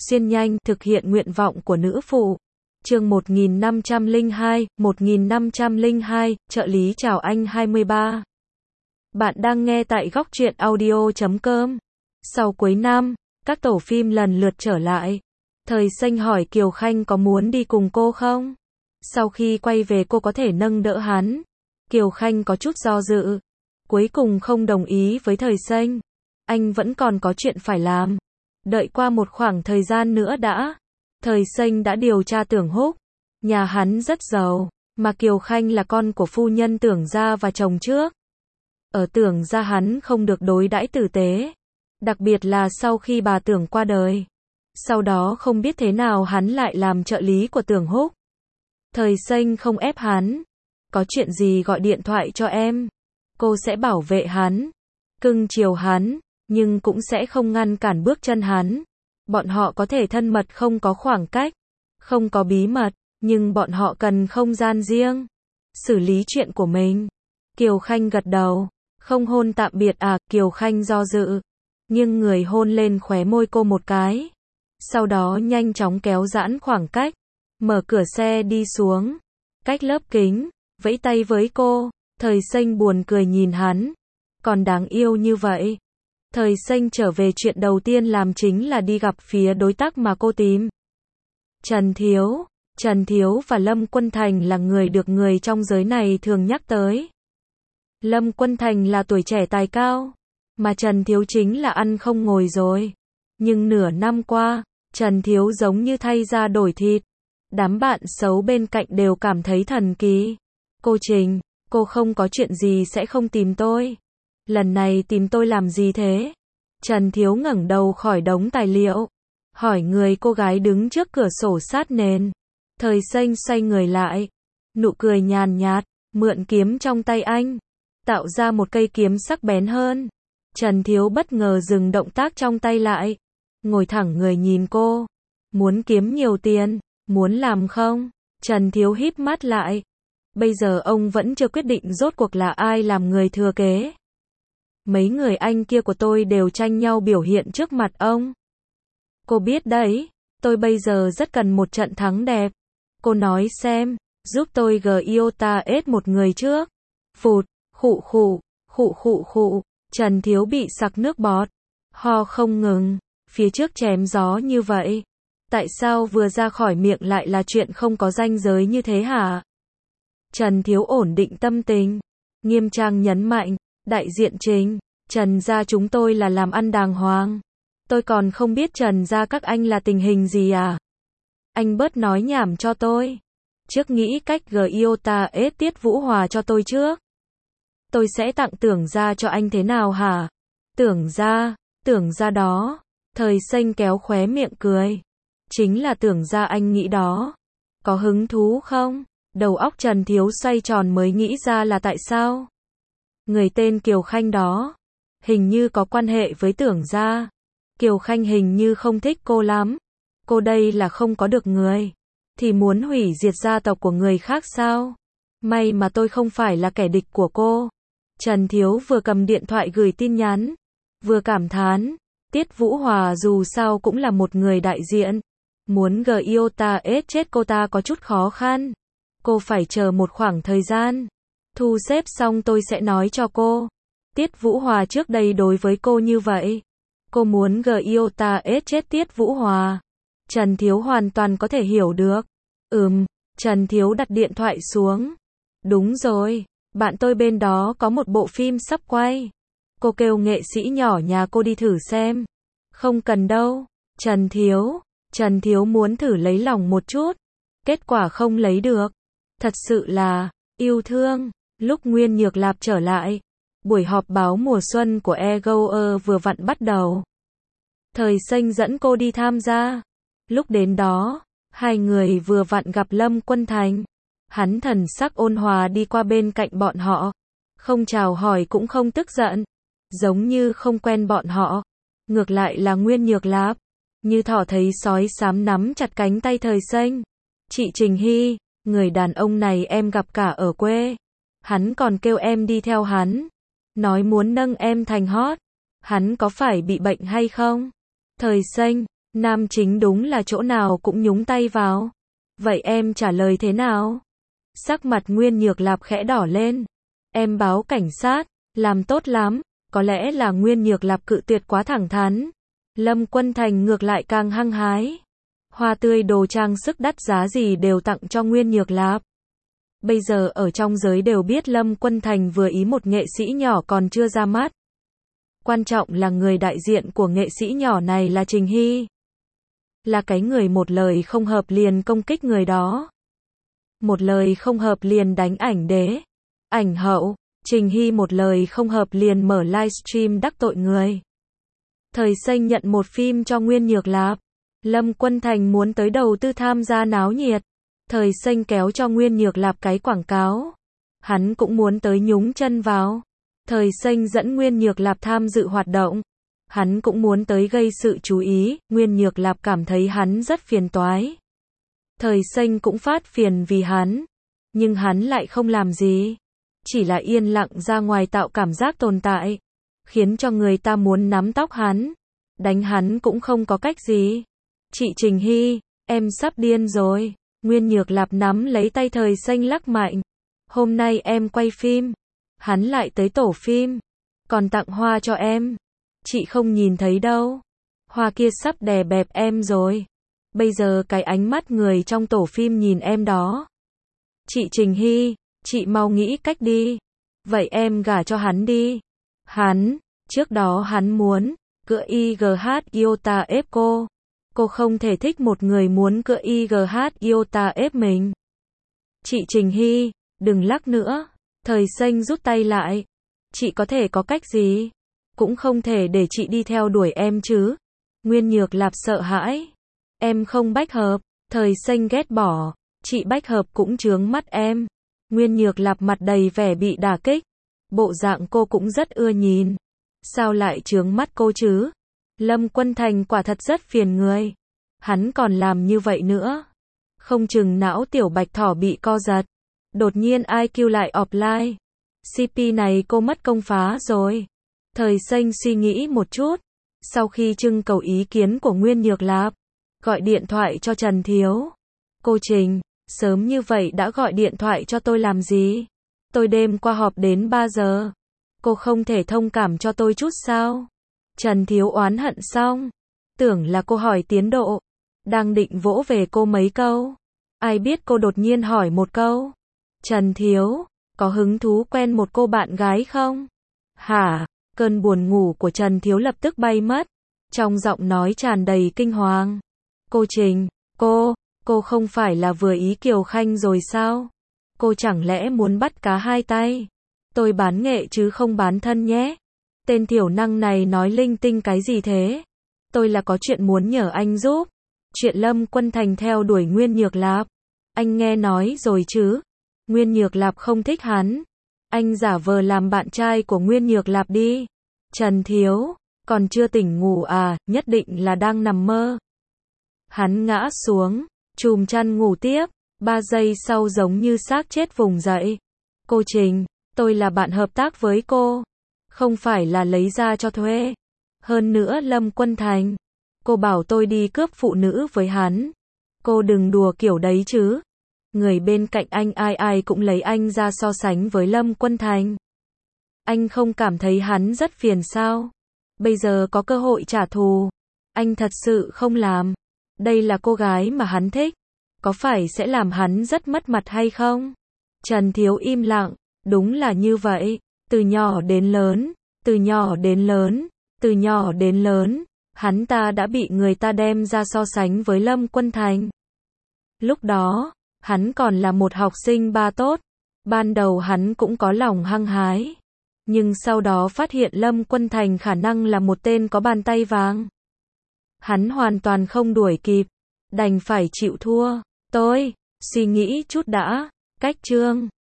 xuyên nhanh, thực hiện nguyện vọng của nữ phụ. Chương 1502, trợ lý chào anh 23. Bạn đang nghe tại góc truyện audio.com. Sau cuối năm, các tổ phim lần lượt trở lại. Thời Xanh hỏi Kiều Khanh có muốn đi cùng cô không? Sau khi quay về cô có thể nâng đỡ hắn. Kiều Khanh có chút do dự. Cuối cùng không đồng ý với Thời Xanh. Anh vẫn còn có chuyện phải làm. Đợi qua một khoảng thời gian nữa đã. Thời Xanh đã điều tra Tưởng Húc. Nhà hắn rất giàu, mà Kiều Khanh là con của phu nhân Tưởng gia và chồng trước. Ở Tưởng gia hắn không được đối đãi tử tế. Đặc biệt là sau khi bà Tưởng qua đời. Sau đó không biết thế nào hắn lại làm trợ lý của Tưởng Húc. Thời Xanh không ép hắn. Có chuyện gì gọi điện thoại cho em. Cô sẽ bảo vệ hắn. Cưng chiều hắn. Nhưng cũng sẽ không ngăn cản bước chân hắn. Bọn họ có thể thân mật không có khoảng cách. Không có bí mật. Nhưng bọn họ cần không gian riêng. Xử lý chuyện của mình. Kiều Khanh gật đầu. Không hôn tạm biệt à? Kiều Khanh do dự. Nhưng người hôn lên khóe môi cô một cái. Sau đó nhanh chóng kéo giãn khoảng cách. Mở cửa xe đi xuống. Cách lớp kính. Vẫy tay với cô. Thời Xanh buồn cười nhìn hắn. Còn đáng yêu như vậy. Thời Xanh trở về chuyện đầu tiên làm chính là đi gặp phía đối tác mà cô tìm. Trần Thiếu. Trần Thiếu và Lâm Quân Thành là người được người trong giới này thường nhắc tới. Lâm Quân Thành là tuổi trẻ tài cao, mà Trần Thiếu chính là ăn không ngồi rồi. Nhưng nửa năm qua, Trần Thiếu giống như thay da đổi thịt. Đám bạn xấu bên cạnh đều cảm thấy thần kỳ. Cô Trình, cô không có chuyện gì sẽ không tìm tôi. Lần này tìm tôi làm gì thế? Trần Thiếu ngẩng đầu khỏi đống tài liệu. Hỏi người cô gái đứng trước cửa sổ sát nền. Thời Xanh xoay người lại. Nụ cười nhàn nhạt, mượn kiếm trong tay anh. Tạo ra một cây kiếm sắc bén hơn. Trần Thiếu bất ngờ dừng động tác trong tay lại. Ngồi thẳng người nhìn cô. Muốn kiếm nhiều tiền, muốn làm không? Trần Thiếu híp mắt lại. Bây giờ ông vẫn chưa quyết định rốt cuộc là ai làm người thừa kế. Mấy người anh kia của tôi đều tranh nhau biểu hiện trước mặt ông. Cô biết đấy, tôi bây giờ rất cần một trận thắng đẹp. Cô nói xem, giúp tôi Giota ết một người trước. Phụt, khụ. Trần Thiếu bị sặc nước bọt. Ho không ngừng, phía trước chém gió như vậy. Tại sao vừa ra khỏi miệng lại là chuyện không có ranh giới như thế hả? Trần Thiếu ổn định tâm tình. Nghiêm trang nhấn mạnh, đại diện Trình, Trần gia chúng tôi là làm ăn đàng hoàng. Tôi còn không biết Trần gia các anh là tình hình gì à? Anh bớt nói nhảm cho tôi. Trước nghĩ cách Giota ết Tiết Vũ Hòa cho tôi trước. Tôi sẽ tặng Tưởng gia cho anh thế nào hả? Tưởng gia đó. Thời Xanh kéo khóe miệng cười. Chính là Tưởng gia anh nghĩ đó. Có hứng thú không? Đầu óc Trần Thiếu xoay tròn mới nghĩ ra là tại sao. Người tên Kiều Khanh đó. Hình như có quan hệ với Tưởng gia. Kiều Khanh hình như không thích cô lắm. Cô đây là không có được người. Thì muốn hủy diệt gia tộc của người khác sao? May mà tôi không phải là kẻ địch của cô. Trần Thiếu vừa cầm điện thoại gửi tin nhắn. Vừa cảm thán. Tiết Vũ Hòa dù sao cũng là một người đại diện. Muốn Giota ết chết cô ta có chút khó khăn. Cô phải chờ một khoảng thời gian. Thu xếp xong tôi sẽ nói cho cô. Tiết Vũ Hòa trước đây đối với cô như vậy. Cô muốn Giota ết chết Tiết Vũ Hòa. Trần Thiếu hoàn toàn có thể hiểu được. Trần Thiếu đặt điện thoại xuống. Đúng rồi, bạn tôi bên đó có một bộ phim sắp quay. Cô kêu nghệ sĩ nhỏ nhà cô đi thử xem. Không cần đâu. Trần Thiếu muốn thử lấy lòng một chút. Kết quả không lấy được. Thật sự là yêu thương. Lúc Nguyên Nhược Lạp trở lại, buổi họp báo mùa xuân của EGOE vừa vặn bắt đầu. Thời Xanh dẫn cô đi tham gia. Lúc đến đó, hai người vừa vặn gặp Lâm Quân Thành. Hắn thần sắc ôn hòa đi qua bên cạnh bọn họ. Không chào hỏi cũng không tức giận. Giống như không quen bọn họ. Ngược lại là Nguyên Nhược Lạp. Như thỏ thấy sói xám nắm chặt cánh tay Thời Xanh. Chị Trình Hy, người đàn ông này em gặp cả ở quê. Hắn còn kêu em đi theo hắn. Nói muốn nâng em thành hot. Hắn có phải bị bệnh hay không? Thời Xanh, Nam chính đúng là chỗ nào cũng nhúng tay vào. Vậy em trả lời thế nào? Sắc mặt Nguyên Nhược Lạp khẽ đỏ lên. Em báo cảnh sát, làm tốt lắm. Có lẽ là Nguyên Nhược Lạp cự tuyệt quá thẳng thắn. Lâm Quân Thành ngược lại càng hăng hái. Hoa tươi đồ trang sức đắt giá gì đều tặng cho Nguyên Nhược Lạp. Bây giờ ở trong giới đều biết Lâm Quân Thành vừa ý một nghệ sĩ nhỏ còn chưa ra mắt. Quan trọng là người đại diện của nghệ sĩ nhỏ này là Trình Hy. Là cái người một lời không hợp liền công kích người đó. Một lời không hợp liền đánh ảnh đế, ảnh hậu. Trình Hy một lời không hợp liền mở livestream đắc tội người. Thời Xanh nhận một phim cho Nguyên Nhược Lạp. Lâm Quân Thành muốn tới đầu tư tham gia náo nhiệt. Thời Xanh kéo cho Nguyên Nhược Lạp cái quảng cáo. Hắn cũng muốn tới nhúng chân vào. Thời Xanh dẫn Nguyên Nhược Lạp tham dự hoạt động. Hắn cũng muốn tới gây sự chú ý. Nguyên Nhược Lạp cảm thấy hắn rất phiền toái. Thời Xanh cũng phát phiền vì hắn. Nhưng hắn lại không làm gì. Chỉ là yên lặng ra ngoài tạo cảm giác tồn tại. Khiến cho người ta muốn nắm tóc hắn. Đánh hắn cũng không có cách gì. Chị Trình Hy, em sắp điên rồi. Nguyên Nhược Lạp nắm lấy tay Thời Xanh lắc mạnh. Hôm nay em quay phim. Hắn lại tới tổ phim. Còn tặng hoa cho em. Chị không nhìn thấy đâu. Hoa kia sắp đè bẹp em rồi. Bây giờ cái ánh mắt người trong tổ phim nhìn em đó. Chị Trình Hy, chị mau nghĩ cách đi. Vậy em gả cho hắn đi. Hắn, trước đó hắn muốn cựa IGH Iota ép cô. Cô không thể thích một người muốn cựa IGH Iota ép mình. Chị Trình Hy, đừng lắc nữa. Thời Xanh rút tay lại. Chị có thể có cách gì? Cũng không thể để chị đi theo đuổi em chứ. Nguyên Nhược Lạp sợ hãi. Em không bách hợp. Thời Xanh ghét bỏ. Chị bách hợp cũng chướng mắt em. Nguyên Nhược Lạp mặt đầy vẻ bị đả kích. Bộ dạng cô cũng rất ưa nhìn. Sao lại chướng mắt cô chứ? Lâm Quân Thành quả thật rất phiền người. Hắn còn làm như vậy nữa. Không chừng não tiểu bạch thỏ bị co giật. Đột nhiên IQ lại offline. CP này cô mất công phá rồi. Thời Xanh suy nghĩ một chút. Sau khi trưng cầu ý kiến của Nguyên Nhược Lạp, gọi điện thoại cho Trần Thiếu. Cô Trình, sớm như vậy đã gọi điện thoại cho tôi làm gì? Tôi đêm qua họp đến 3 giờ. Cô không thể thông cảm cho tôi chút sao? Trần Thiếu oán hận xong. Tưởng là cô hỏi tiến độ. Đang định vỗ về cô mấy câu. Ai biết cô đột nhiên hỏi một câu. Trần Thiếu, có hứng thú quen một cô bạn gái không? Hả? Cơn buồn ngủ của Trần Thiếu lập tức bay mất. Trong giọng nói tràn đầy kinh hoàng. Cô Trình, cô không phải là vừa ý Kiều Khanh rồi sao? Cô chẳng lẽ muốn bắt cá hai tay? Tôi bán nghệ chứ không bán thân nhé. Tên thiểu năng này nói linh tinh cái gì thế? Tôi là có chuyện muốn nhờ anh giúp. Chuyện Lâm Quân Thành theo đuổi Nguyên Nhược Lạp. Anh nghe nói rồi chứ? Nguyên Nhược Lạp không thích hắn. Anh giả vờ làm bạn trai của Nguyên Nhược Lạp đi. Trần Thiếu, còn chưa tỉnh ngủ à, nhất định là đang nằm mơ. Hắn ngã xuống, chùm chăn ngủ tiếp, 3 giây sau giống như xác chết vùng dậy. Cô Trình, tôi là bạn hợp tác với cô, không phải là lấy ra cho thuê. Hơn nữa Lâm Quân Thành, cô bảo tôi đi cướp phụ nữ với hắn. Cô đừng đùa kiểu đấy chứ. Người bên cạnh anh ai ai cũng lấy anh ra so sánh với Lâm Quân Thành. Anh không cảm thấy hắn rất phiền sao? Bây giờ có cơ hội trả thù. Anh thật sự không làm. Đây là cô gái mà hắn thích. Có phải sẽ làm hắn rất mất mặt hay không? Trần Thiếu im lặng. Đúng là như vậy. Từ nhỏ đến lớn, từ nhỏ đến lớn, từ nhỏ đến lớn, hắn ta đã bị người ta đem ra so sánh với Lâm Quân Thành. Lúc đó, hắn còn là một học sinh ba tốt. Ban đầu hắn cũng có lòng hăng hái. Nhưng sau đó phát hiện Lâm Quân Thành khả năng là một tên có bàn tay vàng. Hắn hoàn toàn không đuổi kịp. Đành phải chịu thua. Tôi, suy nghĩ chút đã. Cách chương